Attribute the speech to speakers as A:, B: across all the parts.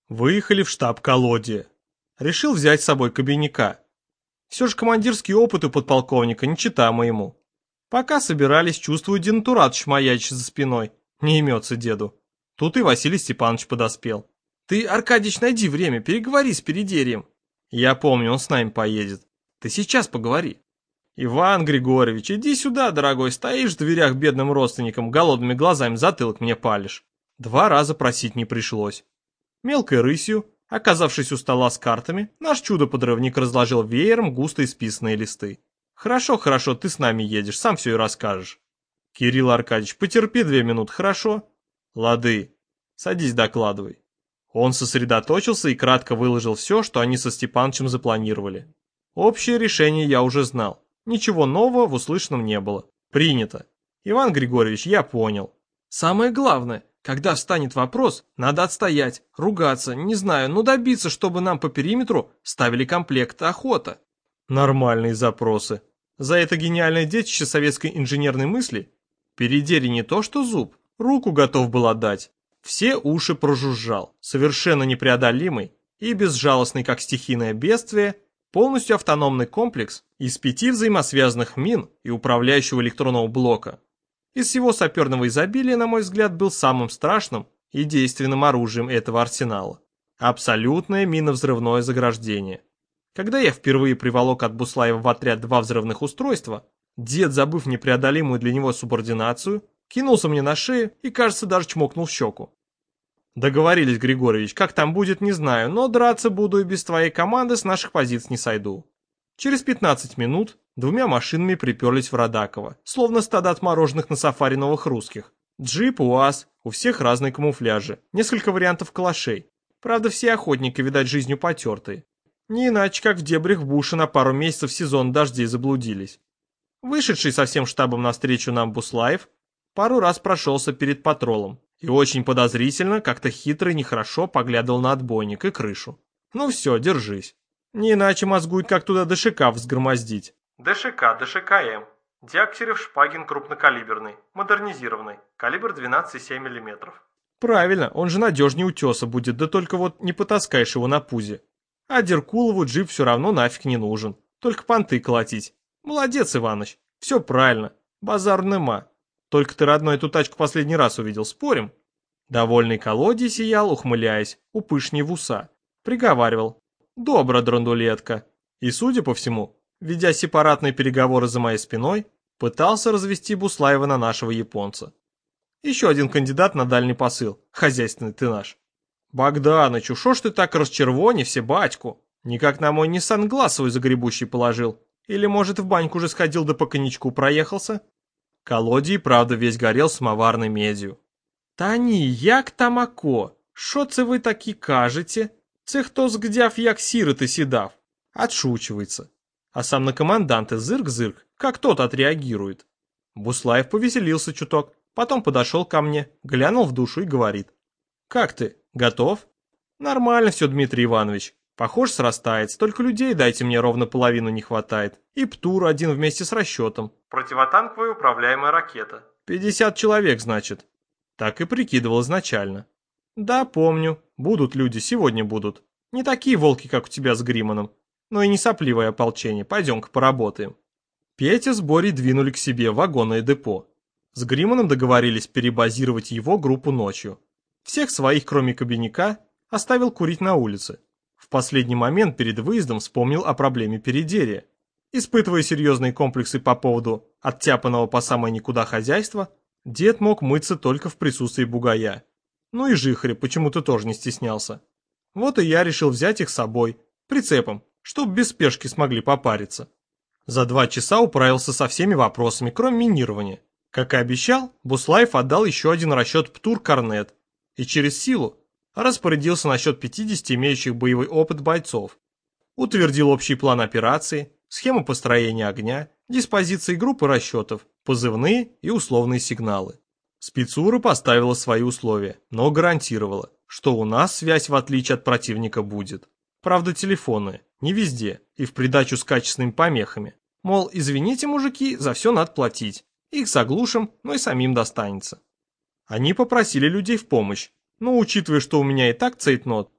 A: Выехали в штаб Колодия. Решил взять с собой Кабиника. Все же командирские опыты подполковника не чита моему. Пока собирались, чувствую, денатуратыч маячит за спиной. Не имется деду. Тут и Василий Степанович подоспел. Ты, Аркадьич, найди время, переговори с Передерьем. Я помню, он с нами поедет. Ты сейчас поговори. Иван Григорьевич, иди сюда, дорогой, стоишь в дверях бедным родственникам, голодными глазами затылок мне палишь. 2 раза просить не пришлось. Мелкой рысью, оказавшись у стола с картами, наш чудо-подрывник разложил веером густо исписанные листы. Хорошо, хорошо, ты с нами едешь, сам все и расскажешь. Кирилл Аркадьевич, потерпи 2 минуты, хорошо? Лады. Садись, докладывай. Он сосредоточился и кратко выложил все, что они со Степанычем запланировали. Общее решение я уже знал. Ничего нового в услышанном не было. Принято. Иван Григорьевич, я понял. Самое главное, когда встанет вопрос, надо отстоять, ругаться, не знаю, но добиться, чтобы нам по периметру ставили комплект охота. Нормальные запросы. За это гениальное детище советской инженерной мысли Передерий не то что зуб, руку готов был отдать. Все уши прожужжал, совершенно непреодолимый и безжалостный, как стихийное бедствие, полностью автономный комплекс из 5 взаимосвязанных мин и управляющего электронного блока. Из всего саперного изобилия, на мой взгляд, был самым страшным и действенным оружием этого арсенала. Абсолютное миновзрывное заграждение. Когда я впервые приволок от Буслаева в отряд 2 взрывных устройства, дед, забыв непреодолимую для него субординацию, кинулся мне на шею и, кажется, даже чмокнул в щеку. Договорились, Григорьевич, как там будет, не знаю, но драться буду и без твоей команды с наших позиций не сойду. Через 15 минут 2 машинами приперлись в Радаково, словно стадо отмороженных на сафари новых русских. Джип, УАЗ, у всех разные камуфляжи, несколько вариантов калашей. Правда, все охотники, видать, жизнью потертые. Не иначе, как в дебрях буша на пару месяцев сезон дождей заблудились. Вышедший со всем штабом навстречу нам Буслаев пару раз прошелся перед патролом и очень подозрительно, как-то хитро и нехорошо поглядывал на отбойник и крышу. Ну все, держись. Не иначе мозгует, как туда ДШК взгромоздить. ДШК, ДШК-М. Дегтярев Шпагин крупнокалиберный, модернизированный, калибр 12,7 мм. Правильно, он же надежнее утеса будет, да только вот не потаскаешь его на пузе. А Деркулову джип все равно нафиг не нужен, только понты колотить. Молодец, Иваныч, все правильно, базар нема. Только ты, родной, эту тачку последний раз увидел, спорим? Довольный Колодий сиял, ухмыляясь, упышней в уса. Приговаривал. Добро, драндулетка. И, судя по всему, ведя сепаратные переговоры за моей спиной, пытался развести Буслаева на нашего японца. Еще один кандидат на дальний посыл. Хозяйственный ты наш. Богданычу, шо ж ты так расчервонився, батьку? Никак на мой Ниссан глаз свой загребущий положил. Или, может, в баньку уже сходил да по коньячку проехался? Колодій, правда, весь горел самоварной медью. Та ні, як тамако, шо це ви таки кажете? Це хто згдяв, як сироты седав? Отшучивается. А сам на команданта зырк-зырк, как тот отреагирует. Буслаев повеселился чуток, потом подошел ко мне, глянул в душу и говорит. Как ты, готов? Нормально все, Дмитрий Иванович. Похоже, срастается, только людей дайте мне ровно половину не хватает. И ПТУР один вместе с расчетом. Противотанковая управляемая ракета. 50 человек, значит. Так и прикидывал изначально. Да, помню. Будут люди, сегодня будут. Не такие волки, как у тебя с Гриманом. Но и не сопливое ополчение. Пойдем-ка поработаем. Петя с Борей двинули к себе в вагонное депо. С Гриманом договорились перебазировать его группу ночью. Всех своих, кроме Кабиника, оставил курить на улице. В последний момент перед выездом вспомнил о проблеме Передерия. Испытывая серьезные комплексы по поводу оттяпанного по самое никуда хозяйства, дед мог мыться только в присутствии бугая. Ну и жихаря почему-то тоже не стеснялся. Вот и я решил взять их с собой, прицепом, чтоб без спешки смогли попариться. За 2 часа управился со всеми вопросами, кроме минирования. Как и обещал, Буслаев отдал еще один расчет ПТУР «Корнет» и через силу распорядился насчет 50 имеющих боевой опыт бойцов. Утвердил общий план операции, схему построения огня, диспозиции группы расчетов, позывные и условные сигналы. Спецура поставила свои условия, но гарантировала, что у нас связь в отличие от противника будет. Правда, телефонная, не везде и в придачу с качественными помехами. Мол, извините, мужики, за все надо платить. Их заглушим, но и самим достанется. Они попросили людей в помощь, но учитывая, что у меня и так цейтнот,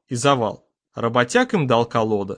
A: и завал. Работяг им дал колода.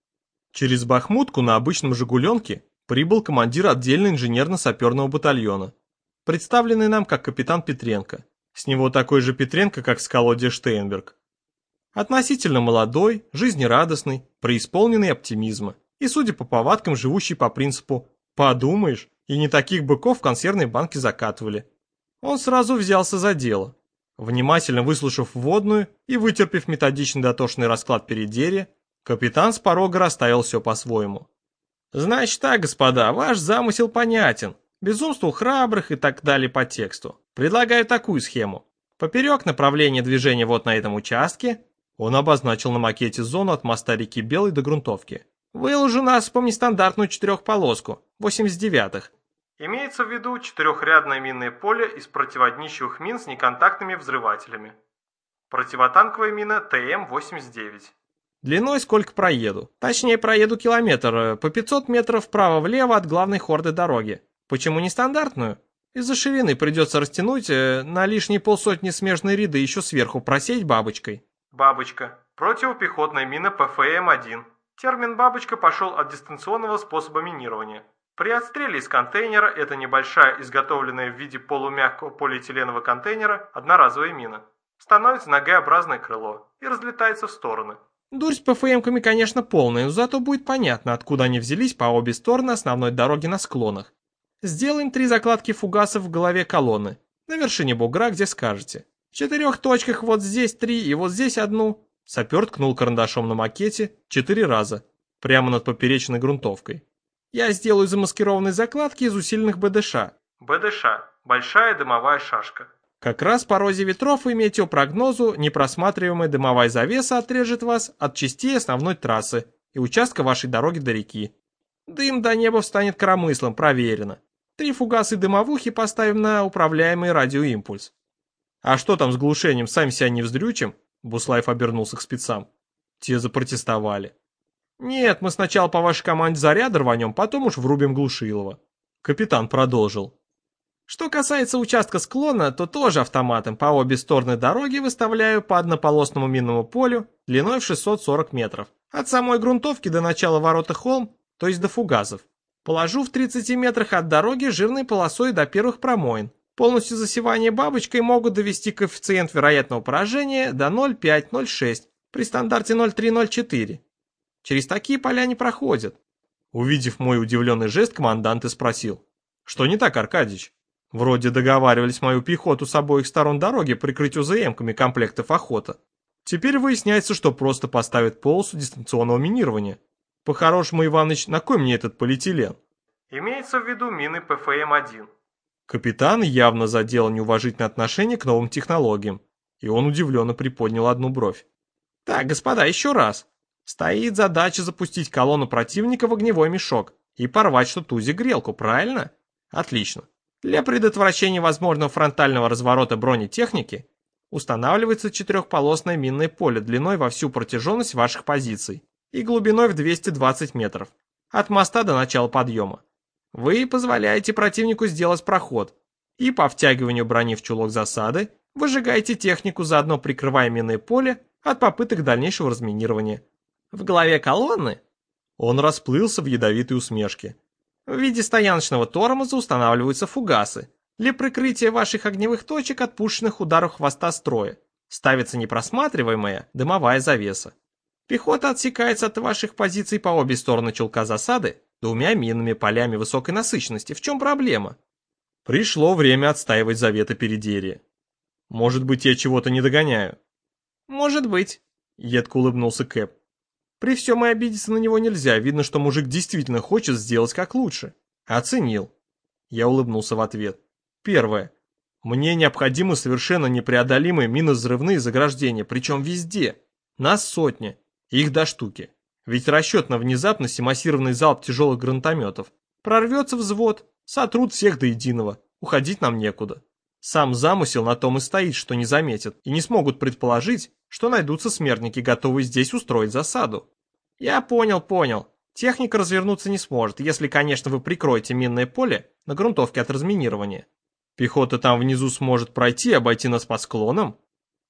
A: Через Бахмутку на обычном «Жигуленке» прибыл командир отдельно инженерно-саперного батальона, представленный нам как капитан Петренко. С него такой же Петренко, как с колоде Штейнберг. Относительно молодой, жизнерадостный, преисполненный оптимизма и, судя по повадкам, живущий по принципу «подумаешь», и не таких быков в консервной банке закатывали. Он сразу взялся за дело. Внимательно выслушав вводную и вытерпев методичный дотошный расклад передерия, капитан с порога расставил все по-своему. «Значит так, господа, ваш замысел понятен. Безумство у храбрых и так далее по тексту. Предлагаю такую схему. Поперек направления движения вот на этом участке». Он обозначил на макете зону от моста реки Белой до грунтовки. «Выложу насыпом нестандартную четырехполоску, 89-х. Имеется в виду четырехрядное минное поле из противоднищевых мин с неконтактными взрывателями. Противотанковая мина ТМ-89. Длиной сколько проеду? Точнее, проеду километр, по 500 метров вправо-влево от главной хорды дороги. Почему нестандартную? Из-за ширины придется растянуть на лишние полсотни смежные ряды, еще сверху просеять бабочкой». Бабочка. Противопехотная мина ПФМ-1. Термин «бабочка» пошел от дистанционного способа минирования. При отстреле из контейнера это небольшая, изготовленная в виде полумягкого полиэтиленового контейнера, одноразовая мина. Становится на Г-образное крыло и разлетается в стороны. Дурь с ПФМ-ками, конечно, полная, но зато будет понятно, откуда они взялись по обе стороны основной дороги на склонах. Сделаем 3 закладки фугасов в голове колонны, на вершине бугра, где скажете. В 4 точках вот здесь 3 и вот здесь 1. Сапер ткнул карандашом на макете 4 раза, прямо над поперечной грунтовкой. Я сделаю замаскированные закладки из усиленных БДШ. БДШ – большая дымовая шашка. Как раз по розе ветров и метеопрогнозу непросматриваемая дымовая завеса отрежет вас от частей основной трассы и участка вашей дороги до реки. Дым до неба встанет коромыслом, проверено. 3 фугаса дымовухи поставим на управляемый радиоимпульс. А что там с глушением, сами себя не вздрючим? Буслаев обернулся к спецам. Те запротестовали. Нет, мы сначала по вашей команде заряд рванем, потом уж врубим глушилово. Капитан продолжил. Что касается участка склона, то тоже автоматом по обе стороны дороги выставляю по однополосному минному полю длиной в 640 метров. От самой грунтовки до начала ворота холм, то есть до фугасов. Положу в 30 метрах от дороги жирной полосой до первых промоин. Полностью засевание бабочкой могут довести коэффициент вероятного поражения до 0,5-0,6 при стандарте 0,3-0,4. Через такие поля не проходят. Увидев мой удивленный жест, командант и спросил. Что не так, Аркадьич? Вроде договаривались мою пехоту с обоих сторон дороги прикрыть УЗМ-ками комплектов охота. Теперь выясняется, что просто поставят полосу дистанционного минирования. По-хорошему, Иваныч, на кой мне этот полиэтилен? Имеется в виду мины ПФМ-1. Капитан явно задел неуважительное отношение к новым технологиям, и он удивленно приподнял одну бровь. Так, господа, еще раз. Стоит задача запустить колонну противника в огневой мешок и порвать что тузи-грелку, правильно? Отлично. Для предотвращения возможного фронтального разворота бронетехники устанавливается 4-полосное минное поле длиной во всю протяженность ваших позиций и глубиной в 220 метров, от моста до начала подъема. Вы позволяете противнику сделать проход и по втягиванию брони в чулок засады выжигаете технику, заодно прикрывая минное поле от попыток дальнейшего разминирования. В голове колонны он расплылся в ядовитой усмешке. В виде стояночного тормоза устанавливаются фугасы для прикрытия ваших огневых точек от пушечных ударов хвоста строя. Ставится непросматриваемая дымовая завеса. Пехота отсекается от ваших позиций по обе стороны чулка засады 2 минными полями высокой насыщенности. В чем проблема? Пришло время отстаивать заветы передерия. Может быть, я чего-то не догоняю? Может быть, едко улыбнулся Кэп. При всем и обидеться на него нельзя, видно, что мужик действительно хочет сделать как лучше. Оценил. Я улыбнулся в ответ. Первое. Мне необходимы совершенно непреодолимые минно-взрывные заграждения, причем везде. Нас сотни, их до штуки. Ведь расчет на внезапность и массированный залп тяжелых гранатометов. Прорвется взвод, сотрут всех до единого, уходить нам некуда. Сам замысел на том и стоит, что не заметят, и не смогут предположить, что найдутся смертники, готовые здесь устроить засаду. Я понял. Техника развернуться не сможет, если, конечно, вы прикроете минное поле на грунтовке от разминирования. Пехота там внизу сможет пройти и обойти нас по склонам?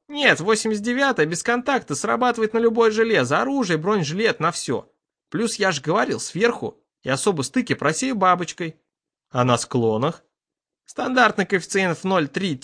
A: Нет, 89-я без контакта срабатывает на любое железо, оружие, бронежилет, на все. Плюс я же говорил, сверху и особо стыки просею бабочкой. А на склонах? Стандартный коэффициент в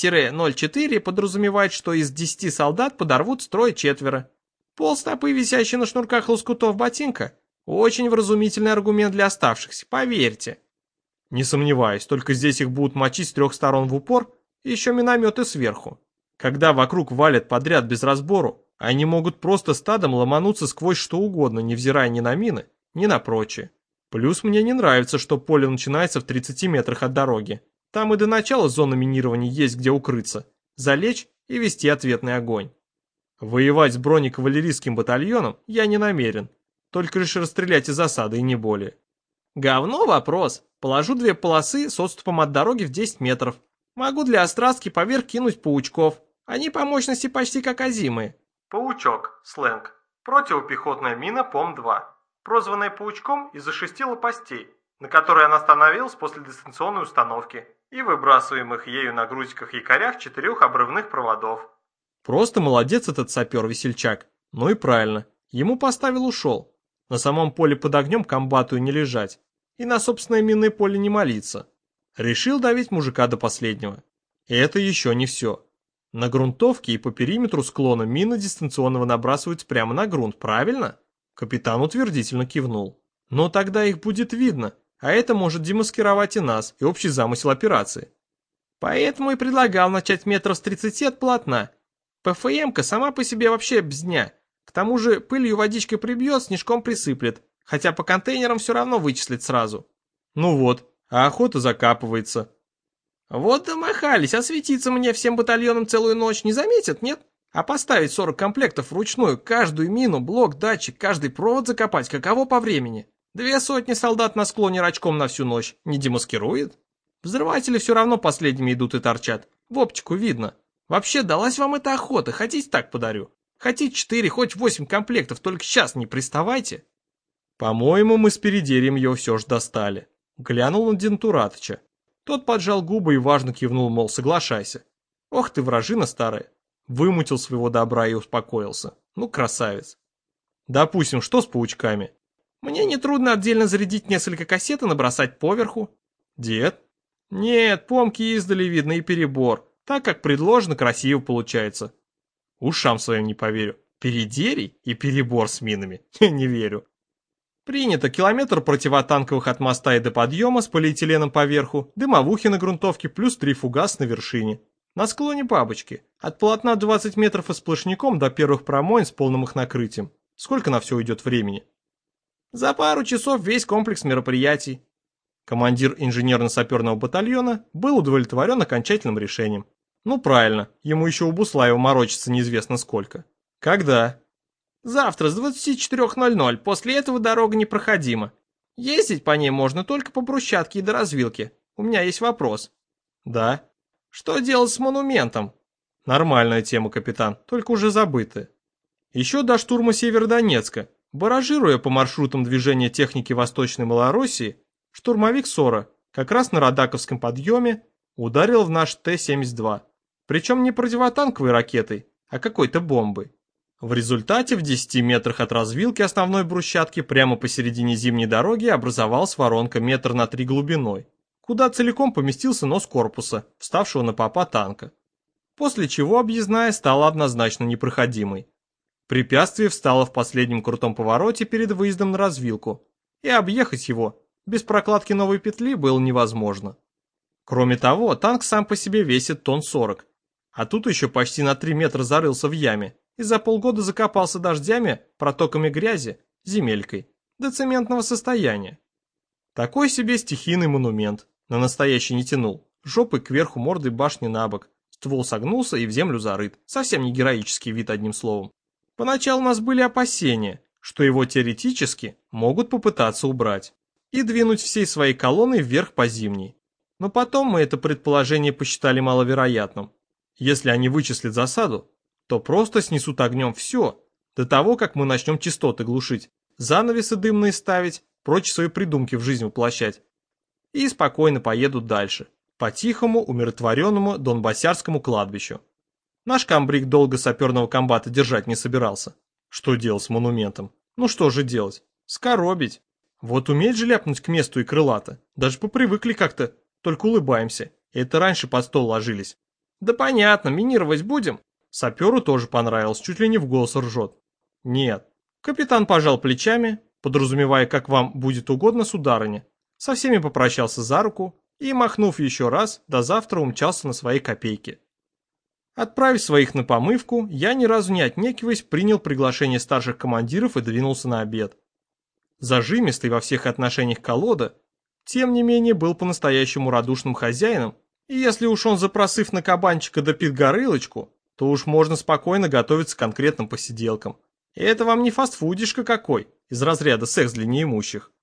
A: 0,3-0,4 подразумевает, что из 10 солдат подорвут строй 4. Полстопы, висящие на шнурках лоскутов ботинка, очень вразумительный аргумент для оставшихся, поверьте. Не сомневаюсь, только здесь их будут мочить с 3 сторон в упор и еще минометы сверху. Когда вокруг валят подряд без разбору, они могут просто стадом ломануться сквозь что угодно, невзирая ни на мины, ни на прочее. Плюс мне не нравится, что поле начинается в 30 метрах от дороги. Там и до начала зоны минирования есть где укрыться, залечь и вести ответный огонь. Воевать с бронекавалерийским батальоном я не намерен, только лишь расстрелять из засады и не более. Говно вопрос. Положу 2 полосы с отступом от дороги в 10 метров. Могу для острастки поверх кинуть паучков. Они по мощности почти как озимые. Паучок, сленг. Противопехотная мина ПОМ-2. Прозванная паучком из-за 6 лопастей, на которые она становилась после дистанционной установки, и выбрасываемых ею на грузиках-якорях 4 обрывных проводов. Просто молодец этот сапер-весельчак. Ну и правильно. Ему поставил, ушел. На самом поле под огнем комбату не лежать. И на собственное минное поле не молиться. Решил давить мужика до последнего. И это еще не все. На грунтовке и по периметру склона мины дистанционного набрасываются прямо на грунт, правильно? Капитан утвердительно кивнул. Но тогда их будет видно, а это может демаскировать и нас, и общий замысел операции. Поэтому и предлагал начать метров с 30 от полотна. ПФМ-ка сама по себе вообще бзня. К тому же пылью водичкой прибьет, снежком присыплет. Хотя по контейнерам все равно вычислит сразу. Ну вот, а охота закапывается. Вот домахались, а светиться мне всем батальоном целую ночь не заметят, нет? А поставить 40 комплектов вручную, каждую мину, блок, датчик, каждый провод закопать, каково по времени? 200 солдат на склоне рачком на всю ночь, не демаскирует? Взрыватели все равно последними идут и торчат. В оптику видно. Вообще, далась вам эта охота, хотите так подарю? Хотите 4, хоть 8 комплектов, только сейчас не приставайте. По-моему, мы с Передерьем ее все же достали. Глянул на Дентуратыча. Тот поджал губы и важно кивнул, мол, соглашайся. Ох ты, вражина старая. Вымутил своего добра и успокоился. Ну, красавец. Допустим, что с паучками? Мне нетрудно отдельно зарядить несколько кассет и набросать поверху. Дед? Нет, помки издали видно и перебор. Так как предложено, красиво получается. Ушам своим не поверю. Передерий и перебор с минами. Не верю. Принято километр противотанковых от моста и до подъема с полиэтиленом поверху, дымовухи на грунтовке плюс 3 фугас на вершине. На склоне бабочки. От полотна 20 метров и сплошняком до первых промоин с полным их накрытием. Сколько на все уйдет времени? За пару часов весь комплекс мероприятий. Командир инженерно-саперного батальона был удовлетворен окончательным решением. Ну правильно, ему еще у Буслаева морочиться неизвестно сколько. Когда? Завтра с 24:00, после этого дорога непроходима. Ездить по ней можно только по брусчатке и до развилки. У меня есть вопрос. Да. Что делать с монументом? Нормальная тема, капитан, только уже забытая. Еще до штурма Северодонецка, баражируя по маршрутам движения техники Восточной Малороссии, штурмовик СОРа, как раз на Радаковском подъеме, ударил в наш Т-72. Причем не противотанковой ракетой, а какой-то бомбой. В результате в 10 метрах от развилки основной брусчатки прямо посередине зимней дороги образовалась воронка метр на 3 глубиной, куда целиком поместился нос корпуса, вставшего на попа танка. После чего объездная стала однозначно непроходимой. Препятствие встало в последнем крутом повороте перед выездом на развилку, и объехать его без прокладки новой петли было невозможно. Кроме того, танк сам по себе весит тонн 40, а тут еще почти на 3 метра зарылся в яме и за полгода закопался дождями, протоками грязи, земелькой, до цементного состояния. Такой себе стихийный монумент, на настоящий не тянул, жопой кверху, мордой башни на бок, ствол согнулся и в землю зарыт, совсем не героический вид одним словом. Поначалу у нас были опасения, что его теоретически могут попытаться убрать и двинуть всей своей колонной вверх по Зимней. Но потом мы это предположение посчитали маловероятным. Если они вычислят засаду, то просто снесут огнем все, до того, как мы начнем частоты глушить, занавесы дымные ставить, прочь свои придумки в жизнь воплощать. И спокойно поедут дальше, по тихому, умиротворенному донбассярскому кладбищу. Наш комбриг долго саперного комбата держать не собирался. Что делать с монументом? Ну что же делать? Скоробить. Вот умеет же ляпнуть к месту и крылато. Даже попривыкли как-то, только улыбаемся. Это раньше под стол ложились. Да понятно, минировать будем? Саперу тоже понравилось, чуть ли не в голос ржет. Нет. Капитан пожал плечами, подразумевая, как вам будет угодно, сударыня. Со всеми попрощался за руку и, махнув еще раз, до завтра умчался на свои копейки. Отправив своих на помывку, я ни разу не отнекиваясь принял приглашение старших командиров и двинулся на обед. Зажимистый во всех отношениях колода, тем не менее был по-настоящему радушным хозяином, и если уж он запросив на кабанчика да пидгорылочку, то уж можно спокойно готовиться к конкретным посиделкам. И это вам не фастфудишка какой, из разряда секс для неимущих.